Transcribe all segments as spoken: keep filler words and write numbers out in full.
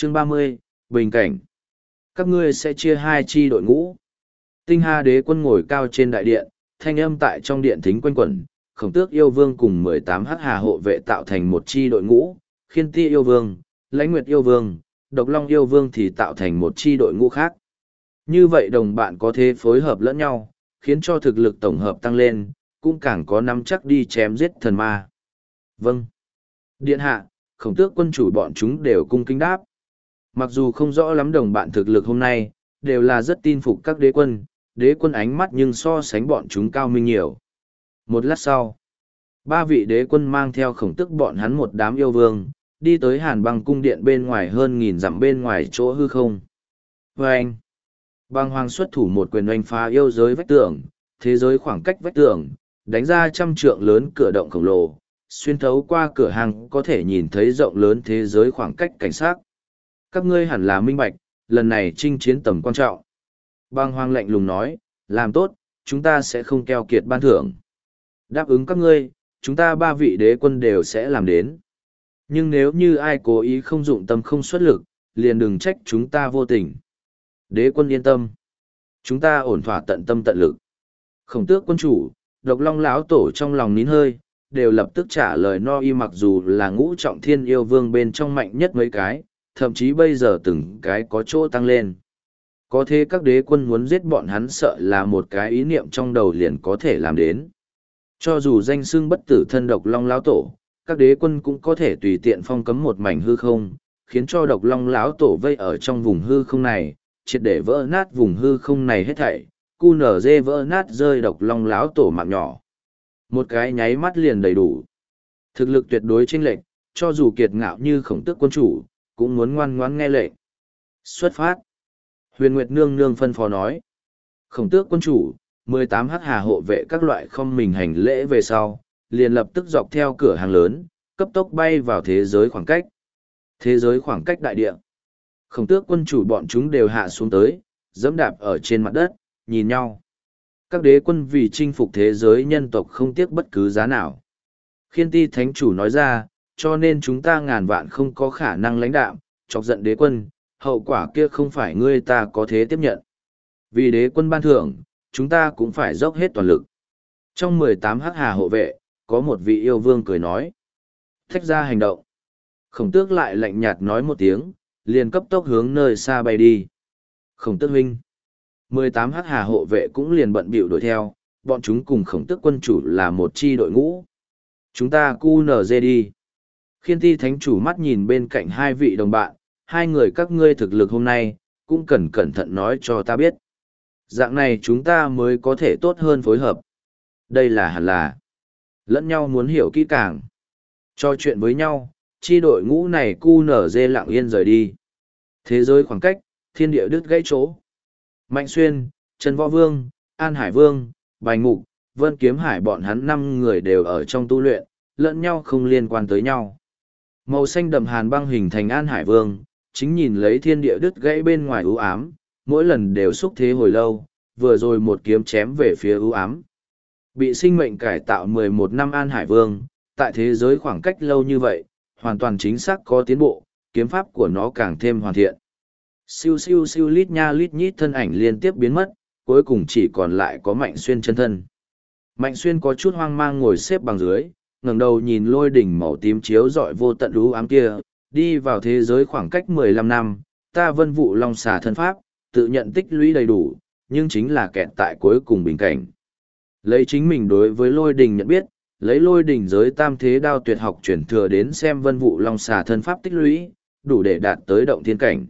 Chương ba mươi, Bình cảnh. Các ngươi sẽ chia hai chi đội ngũ. Tinh Hà Đế quân ngồi cao trên đại điện, thanh âm tại trong điện thính quanh quẩn, Khổng Tước yêu vương cùng mười tám hắc hà hộ vệ tạo thành một chi đội ngũ, Khiên Ti yêu vương, Lãnh Nguyệt yêu vương, Độc Long yêu vương thì tạo thành một chi đội ngũ khác. Như vậy đồng bạn có thể phối hợp lẫn nhau, khiến cho thực lực tổng hợp tăng lên, cũng càng có nắm chắc đi chém giết thần ma. Vâng. Điện hạ, Khổng Tước quân chủ bọn chúng đều cung kính đáp. Mặc dù không rõ lắm đồng bạn thực lực hôm nay, đều là rất tin phục các đế quân, đế quân ánh mắt nhưng so sánh bọn chúng cao minh nhiều. Một lát sau, ba vị đế quân mang theo Khổng Tước bọn hắn một đám yêu vương, đi tới Hàn Băng cung điện bên ngoài hơn nghìn dặm bên ngoài chỗ hư không. Và anh, băng hoàng xuất thủ một quyền oanh phá yêu giới vách tường, thế giới khoảng cách vách tường, đánh ra trăm trượng lớn cửa động khổng lồ, xuyên thấu qua cửa hàng có thể nhìn thấy rộng lớn thế giới khoảng cách cảnh sát. Các ngươi hẳn là minh bạch, lần này chinh chiến tầm quan trọng. Băng hoàng lạnh lùng nói, làm tốt, chúng ta sẽ không keo kiệt ban thưởng. Đáp ứng các ngươi, chúng ta ba vị đế quân đều sẽ làm đến. Nhưng nếu như ai cố ý không dụng tâm không xuất lực, liền đừng trách chúng ta vô tình. Đế quân yên tâm. Chúng ta ổn thỏa tận tâm tận lực. Khổng Tước quân chủ, Độc Long lão tổ trong lòng nín hơi, đều lập tức trả lời no y, mặc dù là ngũ trọng thiên yêu vương bên trong mạnh nhất mấy cái, thậm chí bây giờ từng cái có chỗ tăng lên. Có thế các đế quân muốn giết bọn hắn sợ là một cái ý niệm trong đầu liền có thể làm đến. Cho dù danh xưng bất tử thân Độc Long lão tổ, các đế quân cũng có thể tùy tiện phong cấm một mảnh hư không, khiến cho Độc Long lão tổ vây ở trong vùng hư không này, triệt để vỡ nát vùng hư không này hết thảy, cu nở dê vỡ nát rơi Độc Long lão tổ mạng nhỏ. Một cái nháy mắt liền đầy đủ. Thực lực tuyệt đối chênh lệch, cho dù kiệt ngạo như Khổng Tước quân chủ, cũng muốn ngoan ngoãn nghe lệnh. Xuất phát. Huyền Nguyệt nương nương phân phó nói. Khổng Tước quân chủ, mười tám hắc hà hộ vệ các loại không mình hành lễ về sau, liền lập tức dọc theo cửa hàng lớn, cấp tốc bay vào thế giới khoảng cách. Thế giới khoảng cách đại địa. Khổng Tước quân chủ bọn chúng đều hạ xuống tới, dẫm đạp ở trên mặt đất, nhìn nhau. Các đế quân vì chinh phục thế giới nhân tộc không tiếc bất cứ giá nào. Khiên Ti thánh chủ nói ra, cho nên chúng ta ngàn vạn không có khả năng lãnh đạm, chọc giận đế quân, hậu quả kia không phải ngươi ta có thể tiếp nhận. Vì đế quân ban thưởng, chúng ta cũng phải dốc hết toàn lực. Trong mười tám hắc hà hộ vệ, có một vị yêu vương cười nói. Thách ra hành động. Khổng Tước lại lạnh nhạt nói một tiếng, liền cấp tốc hướng nơi xa bay đi. Khổng Tước huynh. mười tám hắc hà hộ vệ cũng liền bận bịu đuổi theo, bọn chúng cùng Khổng Tước quân chủ là một chi đội ngũ. Chúng ta cu nở dê đi. Khiên Ti thánh chủ mắt nhìn bên cạnh hai vị đồng bạn, hai người các ngươi thực lực hôm nay, cũng cần cẩn thận nói cho ta biết. Dạng này chúng ta mới có thể tốt hơn phối hợp. Đây là hẳn là. Lẫn nhau muốn hiểu kỹ càng. Cho chuyện với nhau, chi đội ngũ này cu nở dê lặng yên rời đi. Thế giới khoảng cách, thiên địa đứt gãy chỗ. Mạnh Xuyên, Trần Võ Vương, An Hải Vương, Bành Ngục, Vân Kiếm Hải bọn hắn năm người đều ở trong tu luyện, lẫn nhau không liên quan tới nhau. Màu xanh đậm hàn băng hình thành An Hải Vương, chính nhìn lấy thiên địa đứt gãy bên ngoài ưu ám, mỗi lần đều xúc thế hồi lâu, vừa rồi một kiếm chém về phía ưu ám. Bị sinh mệnh cải tạo mười một năm An Hải Vương, tại thế giới khoảng cách lâu như vậy, hoàn toàn chính xác có tiến bộ, kiếm pháp của nó càng thêm hoàn thiện. Siêu siêu siêu lít nha lít nhít thân ảnh liên tiếp biến mất, cuối cùng chỉ còn lại có Mạnh Xuyên chân thân. Mạnh Xuyên có chút hoang mang ngồi xếp bằng dưới, ngẩng đầu nhìn lôi đỉnh màu tím chiếu rọi vô tận u ám kia, đi vào thế giới khoảng cách mười lăm năm, ta Vân Vũ Long xà thân pháp, tự nhận tích lũy đầy đủ, nhưng chính là kẹt tại cuối cùng bình cảnh. Lấy chính mình đối với lôi đỉnh nhận biết, lấy lôi đỉnh giới tam thế đao tuyệt học chuyển thừa đến xem Vân Vũ Long xà thân pháp tích lũy, đủ để đạt tới động thiên cảnh.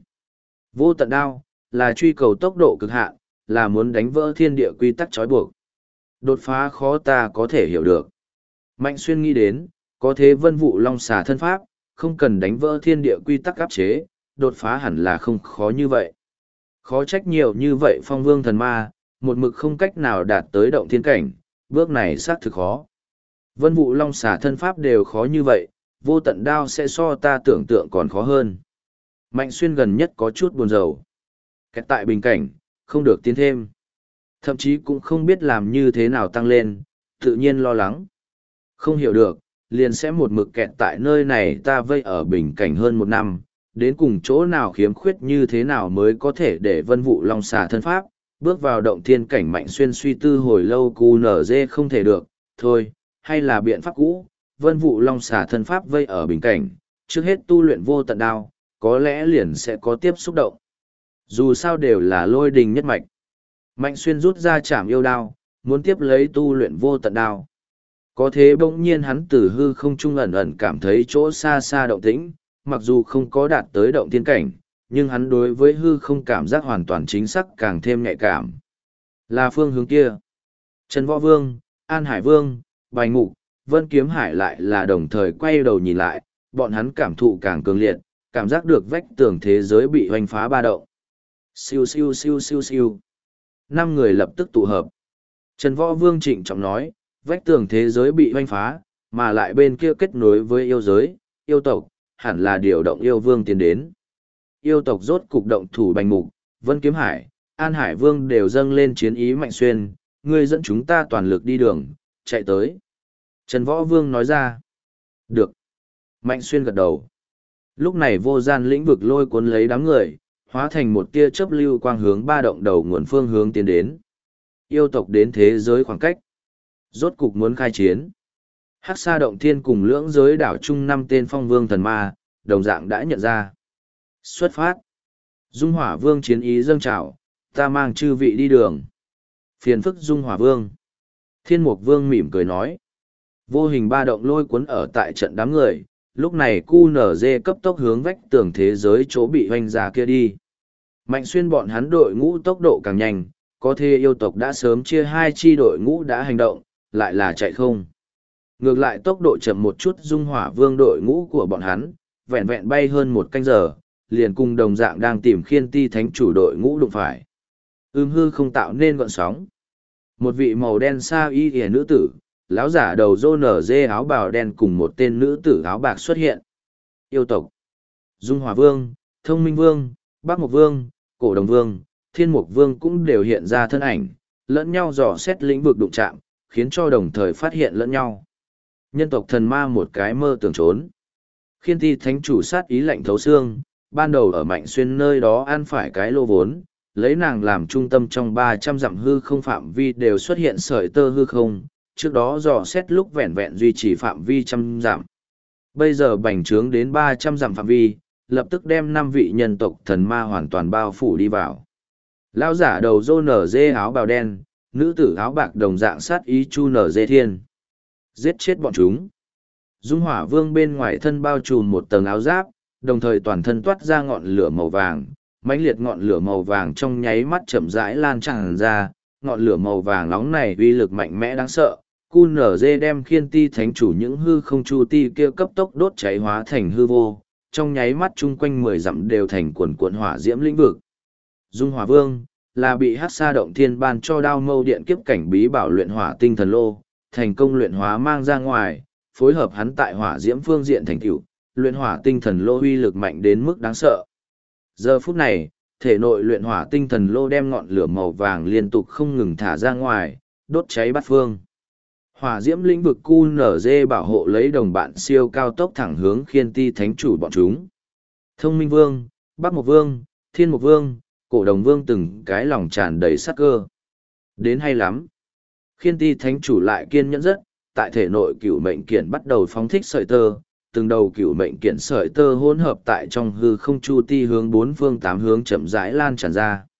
Vô tận đao, là truy cầu tốc độ cực hạn, là muốn đánh vỡ thiên địa quy tắc trói buộc. Đột phá khó ta có thể hiểu được. Mạnh Xuyên nghĩ đến, có thế Vân Vũ Long xà thân pháp, không cần đánh vỡ thiên địa quy tắc áp chế, đột phá hẳn là không khó như vậy. Khó trách nhiều như vậy phong vương thần ma, một mực không cách nào đạt tới động thiên cảnh, bước này xác thực khó. Vân Vũ Long xà thân pháp đều khó như vậy, vô tận đao sẽ so ta tưởng tượng còn khó hơn. Mạnh Xuyên gần nhất có chút buồn rầu. Kẹt tại bình cảnh, không được tiến thêm. Thậm chí cũng không biết làm như thế nào tăng lên, tự nhiên lo lắng. Không hiểu được, liền sẽ một mực kẹt tại nơi này ta vây ở bình cảnh hơn một năm, đến cùng chỗ nào khiếm khuyết như thế nào mới có thể để vân vụ long xà thân pháp, bước vào động thiên cảnh. Mạnh Xuyên suy tư hồi lâu cu nở dê không thể được, thôi, hay là biện pháp cũ, vân vụ long xà thân pháp vây ở bình cảnh, trước hết tu luyện vô tận đao, có lẽ liền sẽ có tiếp xúc động. Dù sao đều là lôi đình nhất mạch. Mạnh Xuyên rút ra chảm yêu đao, muốn tiếp lấy tu luyện vô tận đao. Có thế bỗng nhiên hắn từ hư không trung ẩn ẩn cảm thấy chỗ xa xa động tĩnh, mặc dù không có đạt tới động thiên cảnh, nhưng hắn đối với hư không cảm giác hoàn toàn chính xác càng thêm nhạy cảm. Là phương hướng kia. Trần Võ Vương, An Hải Vương, Bành Mục, Vân Kiếm Hải lại là đồng thời quay đầu nhìn lại, bọn hắn cảm thụ càng cường liệt, cảm giác được vách tường thế giới bị hoành phá ba động. Siêu siêu siêu siêu siêu. Năm người lập tức tụ hợp. Trần Võ Vương trịnh trọng nói, vách tường thế giới bị hoành phá, mà lại bên kia kết nối với yêu giới, yêu tộc, hẳn là điều động yêu vương tiến đến. Yêu tộc rốt cục động thủ Bành Mục, Vân Kiếm Hải, An Hải Vương đều dâng lên chiến ý. Mạnh Xuyên, ngươi dẫn chúng ta toàn lực đi đường, chạy tới. Trần Võ Vương nói ra. Được. Mạnh Xuyên gật đầu. Lúc này vô gian lĩnh vực lôi cuốn lấy đám người, hóa thành một tia chớp lưu quang hướng ba động đầu nguồn phương hướng tiến đến. Yêu tộc đến thế giới khoảng cách. Rốt cục muốn khai chiến. Hắc Sa Động Thiên cùng lưỡng giới đảo chung năm tên phong vương thần ma, đồng dạng đã nhận ra. Xuất phát. Dung Hỏa Vương chiến ý dâng trào, ta mang chư vị đi đường. Phiền phức Dung Hỏa Vương. Thiên Mục Vương mỉm cười nói. Vô hình ba động lôi cuốn ở tại trận đám người, lúc này cu nở dê cấp tốc hướng vách tường thế giới chỗ bị hoành ra kia đi. Mạnh Xuyên bọn hắn đội ngũ tốc độ càng nhanh, có thể yêu tộc đã sớm chia hai chi đội ngũ đã hành động, lại là chạy không. Ngược lại tốc độ chậm một chút Dung Hỏa Vương đội ngũ của bọn hắn, vẹn vẹn bay hơn một canh giờ, liền cùng đồng dạng đang tìm khiên ti thánh chủ đội ngũ đụng phải. Ưm hư không tạo nên gọn sóng. Một vị màu đen sa y ỉa nữ tử, lão giả đầu rô nở dê áo bào đen cùng một tên nữ tử áo bạc xuất hiện. Yêu tộc. Dung Hỏa Vương, Thông Minh Vương, Bắc Mộc Vương, Cổ Đồng Vương, Thiên Mục Vương cũng đều hiện ra thân ảnh, lẫn nhau dò xét lĩnh vực đụng chạm, khiến cho đồng thời phát hiện lẫn nhau. Nhân tộc thần ma một cái mơ tưởng trốn. Khiên ti thánh chủ sát ý lạnh thấu xương, ban đầu ở Mạnh Xuyên nơi đó ăn phải cái lô vốn, lấy nàng làm trung tâm trong ba trăm dặm hư không phạm vi đều xuất hiện sợi tơ hư không, trước đó dò xét lúc vẹn vẹn duy trì phạm vi trăm dặm. Bây giờ bành trướng đến ba trăm dặm phạm vi, lập tức đem năm vị nhân tộc thần ma hoàn toàn bao phủ đi vào. Lão giả đầu rô nở dê áo bào đen, nữ tử áo bạc đồng dạng sát ý chu nở dê thiên. Giết chết bọn chúng. Dung Hỏa Vương bên ngoài thân bao trùm một tầng áo giáp, đồng thời toàn thân toát ra ngọn lửa màu vàng, mãnh liệt ngọn lửa màu vàng trong nháy mắt chậm rãi lan tràn ra, ngọn lửa màu vàng nóng này uy lực mạnh mẽ đáng sợ. Cu nở dê đem khiên ti thánh chủ những hư không chu ti kia cấp tốc đốt cháy hóa thành hư vô, trong nháy mắt chung quanh mười dặm đều thành quần cuộn hỏa diễm lĩnh vực. Dung Hỏa Vương là bị Hắc Sa Động Thiên ban cho đao mâu điện kiếp cảnh bí bảo luyện hỏa tinh thần lô, thành công luyện hóa mang ra ngoài, phối hợp hắn tại hỏa diễm phương diện thành tựu, luyện hỏa tinh thần lô uy lực mạnh đến mức đáng sợ. Giờ phút này, thể nội luyện hỏa tinh thần lô đem ngọn lửa màu vàng liên tục không ngừng thả ra ngoài, đốt cháy bát phương. Hỏa diễm lĩnh vực cu nở dê bảo hộ lấy đồng bạn siêu cao tốc thẳng hướng khiên ti thánh chủ bọn chúng. Thông Minh Vương, Bắc Mộc Vương, Thiên Mục Vương, Cổ Đồng Vương từng cái lòng tràn đầy sắc cơ. Đến hay lắm. Khiên ti thánh chủ lại kiên nhẫn rất, tại thể nội cửu mệnh kiện bắt đầu phóng thích sợi tơ, từng đầu cửu mệnh kiện sợi tơ hỗn hợp tại trong hư không chu ti hướng bốn phương tám hướng chậm rãi lan tràn ra.